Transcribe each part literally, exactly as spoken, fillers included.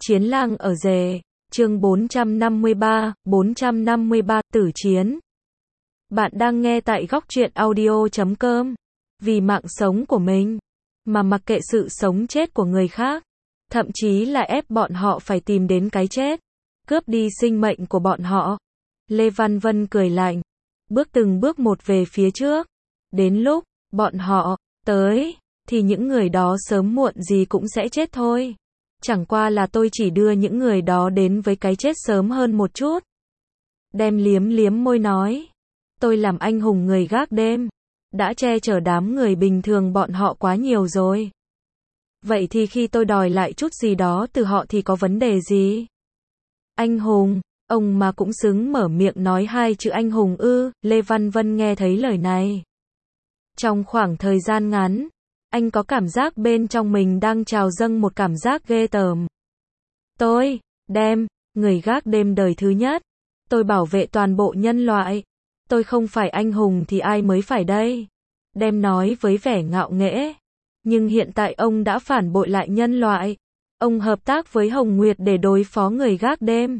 Chiến lang ở rề, chương bốn trăm năm mươi ba, bốn trăm năm mươi ba, tử chiến. Bạn đang nghe tại góc truyện audio chấm com. Vì mạng sống của mình, mà mặc kệ sự sống chết của người khác, thậm chí là ép bọn họ phải tìm đến cái chết, cướp đi sinh mệnh của bọn họ. Lê Văn Vân cười lạnh, bước từng bước một về phía trước. Đến lúc bọn họ tới, thì những người đó sớm muộn gì cũng sẽ chết thôi. Chẳng qua là tôi chỉ đưa những người đó đến với cái chết sớm hơn một chút. Đem liếm liếm môi nói, tôi làm anh hùng người gác đêm, đã che chở đám người bình thường bọn họ quá nhiều rồi. Vậy thì khi tôi đòi lại chút gì đó từ họ thì có vấn đề gì? Anh hùng, ông mà cũng xứng mở miệng nói hai chữ anh hùng ư? Lê Văn Vân nghe thấy lời này. Trong khoảng thời gian ngắn, anh có cảm giác bên trong mình đang trào dâng một cảm giác ghê tởm. Tôi, đem, người gác đêm đời thứ nhất. Tôi bảo vệ toàn bộ nhân loại. Tôi không phải anh hùng thì ai mới phải đây? Đem nói với vẻ ngạo nghễ. Nhưng hiện tại ông đã phản bội lại nhân loại. Ông hợp tác với Hồng Nguyệt để đối phó người gác đêm.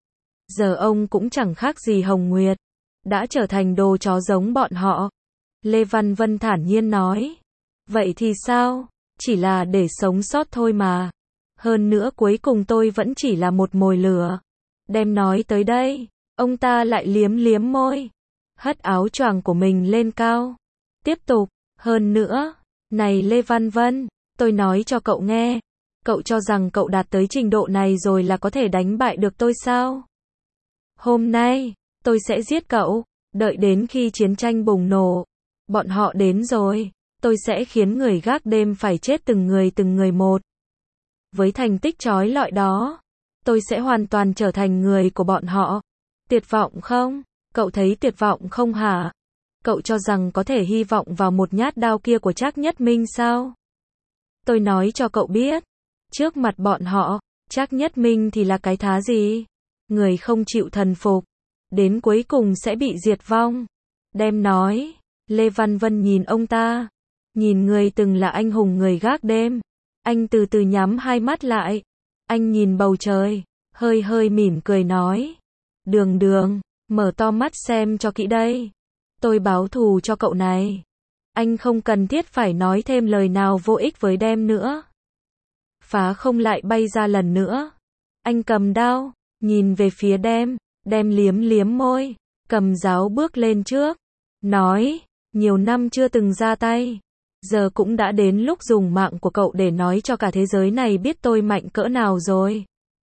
Giờ ông cũng chẳng khác gì Hồng Nguyệt. Đã trở thành đồ chó giống bọn họ. Lê Văn Vân thản nhiên nói. Vậy thì sao? Chỉ là để sống sót thôi mà. Hơn nữa cuối cùng tôi vẫn chỉ là một mồi lửa. Đem nói tới đây, ông ta lại liếm liếm môi, hất áo choàng của mình lên cao. Tiếp tục, hơn nữa, này Lê Văn Vân, tôi nói cho cậu nghe, cậu cho rằng cậu đạt tới trình độ này rồi là có thể đánh bại được tôi sao? Hôm nay, tôi sẽ giết cậu, đợi đến khi chiến tranh bùng nổ, bọn họ đến rồi. Tôi sẽ khiến người gác đêm phải chết từng người từng người một. Với thành tích chói lọi đó, tôi sẽ hoàn toàn trở thành người của bọn họ. Tuyệt vọng không? Cậu thấy tuyệt vọng không hả? Cậu cho rằng có thể hy vọng vào một nhát đao kia của Trác Nhất Minh sao? Tôi nói cho cậu biết, trước mặt bọn họ, Trác Nhất Minh thì là cái thá gì? Người không chịu thần phục, đến cuối cùng sẽ bị diệt vong. Đem nói, Lê Văn Vân nhìn ông ta. Nhìn người từng là anh hùng người gác đêm. Anh từ từ nhắm hai mắt lại. Anh nhìn bầu trời, hơi hơi mỉm cười nói. Đường đường, mở to mắt xem cho kỹ đây. Tôi báo thù cho cậu này. Anh không cần thiết phải nói thêm lời nào vô ích với Đem nữa. Phá không lại bay ra lần nữa. Anh cầm đao, nhìn về phía Đem. Đem liếm liếm môi, cầm giáo bước lên trước. Nói, nhiều năm chưa từng ra tay. Giờ cũng đã đến lúc dùng mạng của cậu để nói cho cả thế giới này biết tôi mạnh cỡ nào rồi.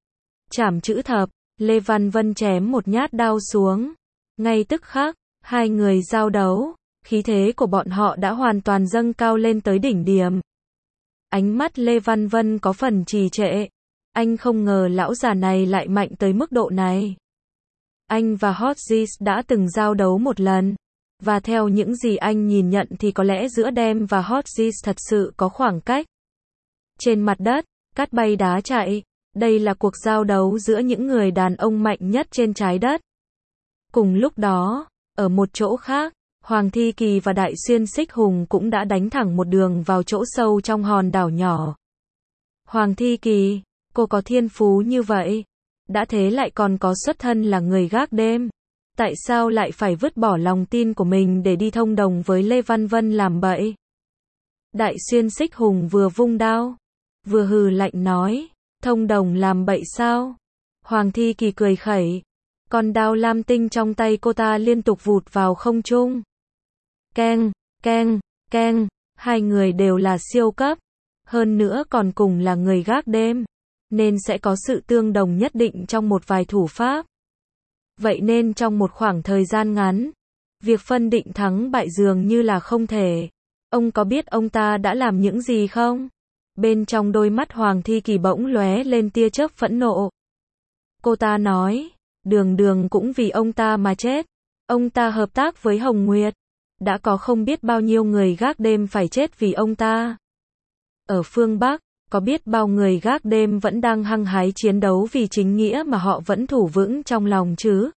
Trảm chữ thập, Lê Văn Vân chém một nhát đao xuống. Ngay tức khắc, hai người giao đấu, khí thế của bọn họ đã hoàn toàn dâng cao lên tới đỉnh điểm. Ánh mắt Lê Văn Vân có phần trì trệ. Anh không ngờ lão già này lại mạnh tới mức độ này. Anh và Hodges đã từng giao đấu một lần. Và theo những gì anh nhìn nhận thì có lẽ giữa Đem và Hodges thật sự có khoảng cách. Trên mặt đất, cát bay đá chạy, đây là cuộc giao đấu giữa những người đàn ông mạnh nhất trên trái đất. Cùng lúc đó, ở một chỗ khác, Hoàng Thi Kỳ và Đại Xuyên Xích Hùng cũng đã đánh thẳng một đường vào chỗ sâu trong hòn đảo nhỏ. Hoàng Thi Kỳ, cô có thiên phú như vậy, đã thế lại còn có xuất thân là người gác đêm. Tại sao lại phải vứt bỏ lòng tin của mình để đi thông đồng với Lê Văn Vân làm bậy? Đại Xuyên Xích Hùng vừa vung đao, vừa hừ lạnh nói, thông đồng làm bậy sao? Hoàng Thi Kỳ cười khẩy, con đao lam tinh trong tay cô ta liên tục vụt vào không trung. Keng, keng, keng, hai người đều là siêu cấp, hơn nữa còn cùng là người gác đêm, nên sẽ có sự tương đồng nhất định trong một vài thủ pháp. Vậy nên trong một khoảng thời gian ngắn, việc phân định thắng bại dường như là không thể. Ông có biết ông ta đã làm những gì không? Bên trong đôi mắt Hoàng Thi Kỳ bỗng lóe lên tia chớp phẫn nộ. Cô ta nói, đường đường cũng vì ông ta mà chết. Ông ta hợp tác với Hồng Nguyệt. Đã có không biết bao nhiêu người gác đêm phải chết vì ông ta. Ở phương Bắc, có biết bao người gác đêm vẫn đang hăng hái chiến đấu vì chính nghĩa mà họ vẫn thủ vững trong lòng chứ?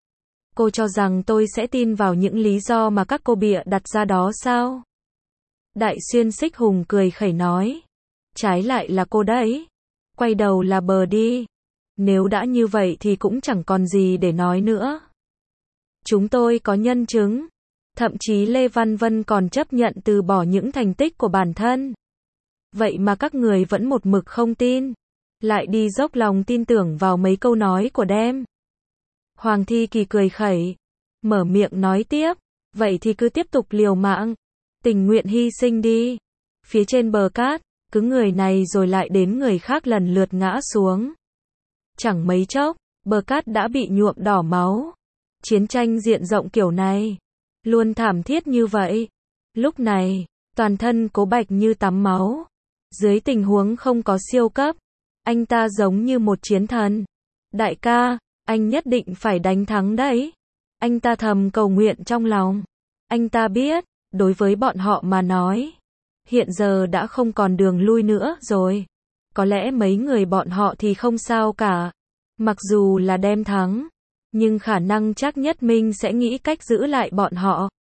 Cô cho rằng tôi sẽ tin vào những lý do mà các cô bịa đặt ra đó sao? Đại Xuyên Xích Hùng cười khẩy nói. Trái lại là cô đấy. quay đầu là bờ đi. Nếu đã như vậy thì cũng chẳng còn gì để nói nữa. Chúng tôi có nhân chứng. Thậm chí Lê Văn Vân còn chấp nhận từ bỏ những thành tích của bản thân. Vậy mà các người vẫn một mực không tin. Lại đi dốc lòng tin tưởng vào mấy câu nói của Đem. Hoàng Thi Kỳ cười khẩy. Mở miệng nói tiếp. Vậy thì cứ tiếp tục liều mạng. Tình nguyện hy sinh đi. Phía trên bờ cát, cứ người này rồi lại đến người khác lần lượt ngã xuống. Chẳng mấy chốc, bờ cát đã bị nhuộm đỏ máu. Chiến tranh diện rộng kiểu này, luôn thảm thiết như vậy. Lúc này, toàn thân Cố Bạch như tắm máu. Dưới tình huống không có siêu cấp, anh ta giống như một chiến thần. Đại ca, anh nhất định phải đánh thắng đấy. Anh ta thầm cầu nguyện trong lòng. Anh ta biết, đối với bọn họ mà nói, hiện giờ đã không còn đường lui nữa rồi. Có lẽ mấy người bọn họ thì không sao cả. Mặc dù là đem thắng, nhưng khả năng chắc Nhất Minh sẽ nghĩ cách giữ lại bọn họ.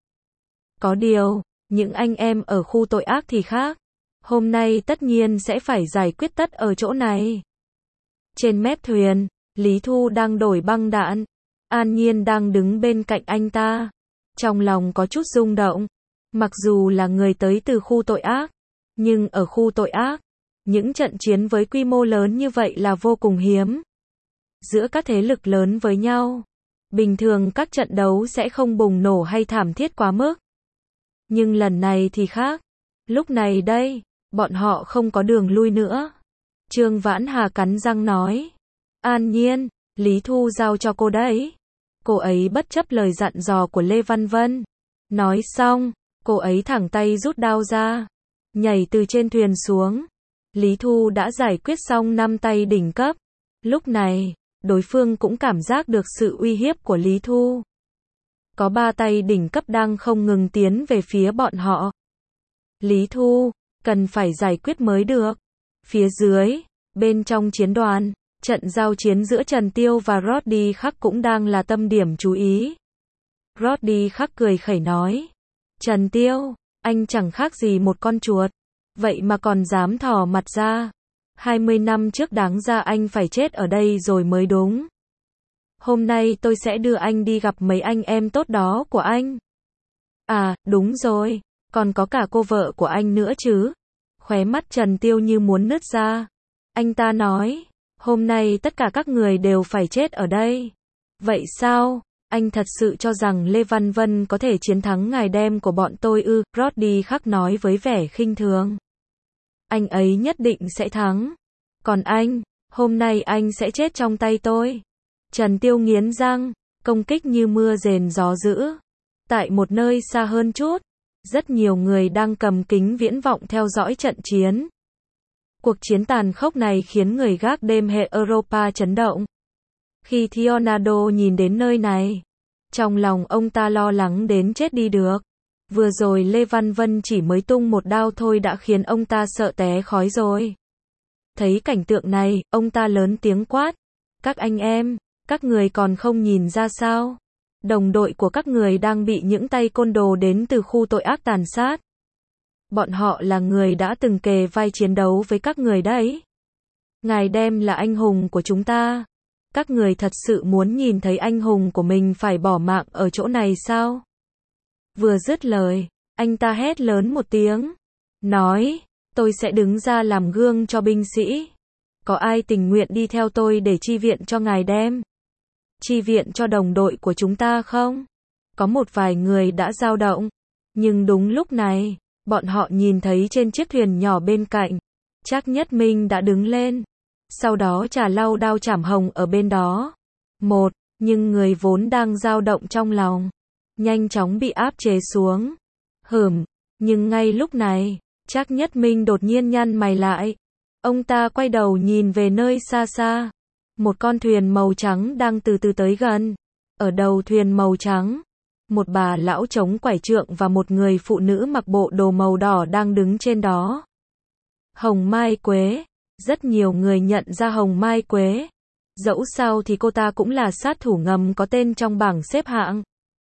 Có điều, những anh em ở khu tội ác thì khác. Hôm nay tất nhiên sẽ phải giải quyết tất ở chỗ này. Trên mép thuyền, Lý Thu đang đổi băng đạn. An Nhiên đang đứng bên cạnh anh ta. Trong lòng có chút rung động. Mặc dù là người tới từ khu tội ác, nhưng ở khu tội ác, những trận chiến với quy mô lớn như vậy là vô cùng hiếm. Giữa các thế lực lớn với nhau, bình thường các trận đấu sẽ không bùng nổ hay thảm thiết quá mức. Nhưng lần này thì khác. Lúc này đây, bọn họ không có đường lui nữa. Trương Vãn Hà cắn răng nói. An Nhiên, Lý Thu giao cho cô đấy. Cô ấy bất chấp lời dặn dò của Lê Văn Vân. Nói xong, cô ấy thẳng tay rút đao ra. Nhảy từ trên thuyền xuống. Lý Thu đã giải quyết xong năm tay đỉnh cấp. Lúc này, đối phương cũng cảm giác được sự uy hiếp của Lý Thu. Có ba tay đỉnh cấp đang không ngừng tiến về phía bọn họ. Lý Thu, cần phải giải quyết mới được. Phía dưới, bên trong chiến đoàn, trận giao chiến giữa Trần Tiêu và Roddy Khắc cũng đang là tâm điểm chú ý. Roddy Khắc cười khẩy nói. Trần Tiêu, anh chẳng khác gì một con chuột. Vậy mà còn dám thò mặt ra. hai mươi năm trước đáng ra anh phải chết ở đây rồi mới đúng. Hôm nay tôi sẽ đưa anh đi gặp mấy anh em tốt đó của anh. À, đúng rồi, còn có cả cô vợ của anh nữa chứ. Khóe mắt Trần Tiêu như muốn nứt ra. Anh ta nói, hôm nay tất cả các người đều phải chết ở đây. Vậy sao? Anh thật sự cho rằng Lê Văn Vân có thể chiến thắng ngài Đem của bọn tôi ư? Roddy Khắc nói với vẻ khinh thường. Anh ấy nhất định sẽ thắng. Còn anh, hôm nay anh sẽ chết trong tay tôi. Trần Tiêu nghiến răng, công kích như mưa rền gió dữ. Tại một nơi xa hơn chút, rất nhiều người đang cầm kính viễn vọng theo dõi trận chiến. Cuộc chiến tàn khốc này khiến người gác đêm hệ Europa chấn động. Khi Leonardo nhìn đến nơi này, trong lòng ông ta lo lắng đến chết đi được. Vừa rồi Lê Văn Vân chỉ mới tung một đao thôi đã khiến ông ta sợ té khói rồi. Thấy cảnh tượng này, ông ta lớn tiếng quát. Các anh em, các người còn không nhìn ra sao? Đồng đội của các người đang bị những tay côn đồ đến từ khu tội ác tàn sát. Bọn họ là người đã từng kề vai chiến đấu với các người đấy. Ngài Đem là anh hùng của chúng ta. Các người thật sự muốn nhìn thấy anh hùng của mình phải bỏ mạng ở chỗ này sao? Vừa dứt lời, anh ta hét lớn một tiếng. Nói, tôi sẽ đứng ra làm gương cho binh sĩ. Có ai tình nguyện đi theo tôi để chi viện cho ngài Đem? Chi viện cho đồng đội của chúng ta không? Có một vài người đã dao động. Nhưng đúng lúc này, bọn họ nhìn thấy trên chiếc thuyền nhỏ bên cạnh. Trác Nhất Minh đã đứng lên. Sau đó trà lau đao chảm hồng ở bên đó. Một, nhưng người vốn đang dao động trong lòng, nhanh chóng bị áp chế xuống. Hửm, nhưng ngay lúc này, Trác Nhất Minh đột nhiên nhăn mày lại. Ông ta quay đầu nhìn về nơi xa xa. Một con thuyền màu trắng đang từ từ tới gần. Ở đầu thuyền màu trắng, một bà lão chống quải trượng và một người phụ nữ mặc bộ đồ màu đỏ đang đứng trên đó. Hồng Mai Quế. Rất nhiều người nhận ra Hồng Mai Quế. Dẫu sao thì cô ta cũng là sát thủ ngầm có tên trong bảng xếp hạng.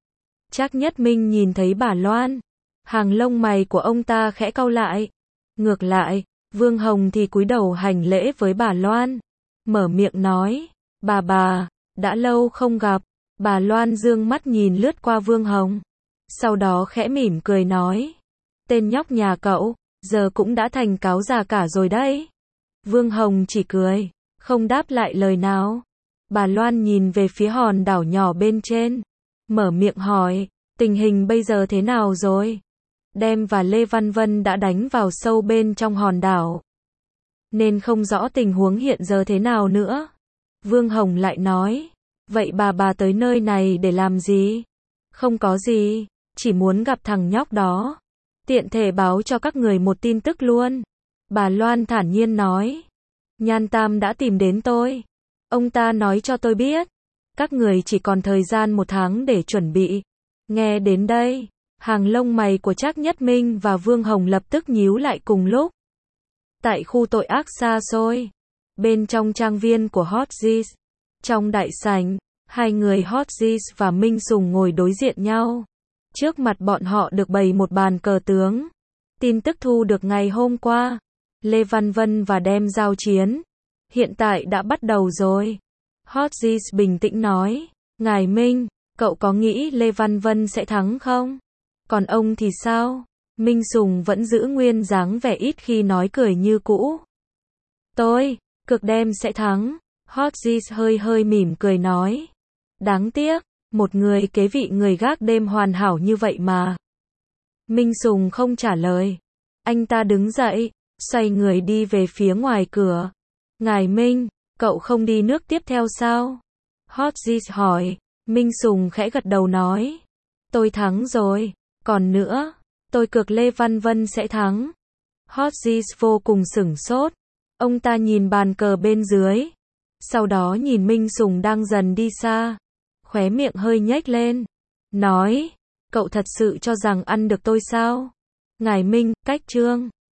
Trác Nhất Minh nhìn thấy bà Loan. Hàng lông mày của ông ta khẽ cau lại. Ngược lại, Vương Hồng thì cúi đầu hành lễ với bà Loan, mở miệng nói, bà bà, đã lâu không gặp. Bà Loan dương mắt nhìn lướt qua Vương Hồng, sau đó khẽ mỉm cười nói, tên nhóc nhà cậu, giờ cũng đã thành cáo già cả rồi đấy. Vương Hồng chỉ cười, không đáp lại lời nào. Bà Loan nhìn về phía hòn đảo nhỏ bên trên, mở miệng hỏi, tình hình bây giờ thế nào rồi? Đem và Lê Văn Vân đã đánh vào sâu bên trong hòn đảo, nên không rõ tình huống hiện giờ thế nào nữa. Vương Hồng lại nói, vậy bà bà tới nơi này để làm gì? Không có gì, chỉ muốn gặp thằng nhóc đó, tiện thể báo cho các người một tin tức luôn. Bà Loan thản nhiên nói, Nhan Tam đã tìm đến tôi. Ông ta nói cho tôi biết, các người chỉ còn thời gian một tháng để chuẩn bị. Nghe đến đây, hàng lông mày của Trác Nhất Minh và Vương Hồng lập tức nhíu lại cùng lúc. Tại khu tội ác xa xôi, bên trong trang viên của Hotziz, trong đại sảnh, hai người Hotziz và Minh Sùng ngồi đối diện nhau. Trước mặt bọn họ được bày một bàn cờ tướng. Tin tức thu được ngày hôm qua, Lê Văn Vân và đem giao chiến, hiện tại đã bắt đầu rồi. Hotziz bình tĩnh nói, Ngài Minh, cậu có nghĩ Lê Văn Vân sẽ thắng không? Còn ông thì sao? Minh Sùng vẫn giữ nguyên dáng vẻ ít khi nói cười như cũ. Tôi, cực đem sẽ thắng. Hotziz hơi hơi mỉm cười nói. Đáng tiếc, một người kế vị người gác đêm hoàn hảo như vậy mà. Minh Sùng không trả lời. Anh ta đứng dậy, xoay người đi về phía ngoài cửa. Ngài Minh, cậu không đi nước tiếp theo sao? Hotziz hỏi. Minh Sùng khẽ gật đầu nói. Tôi thắng rồi, còn nữa, tôi cược Lê Văn Vân sẽ thắng. Hotziz vô cùng sửng sốt. Ông ta nhìn bàn cờ bên dưới, sau đó nhìn Minh Sùng đang dần đi xa, khóe miệng hơi nhếch lên, nói, cậu thật sự cho rằng ăn được tôi sao? Ngài Minh, cách chương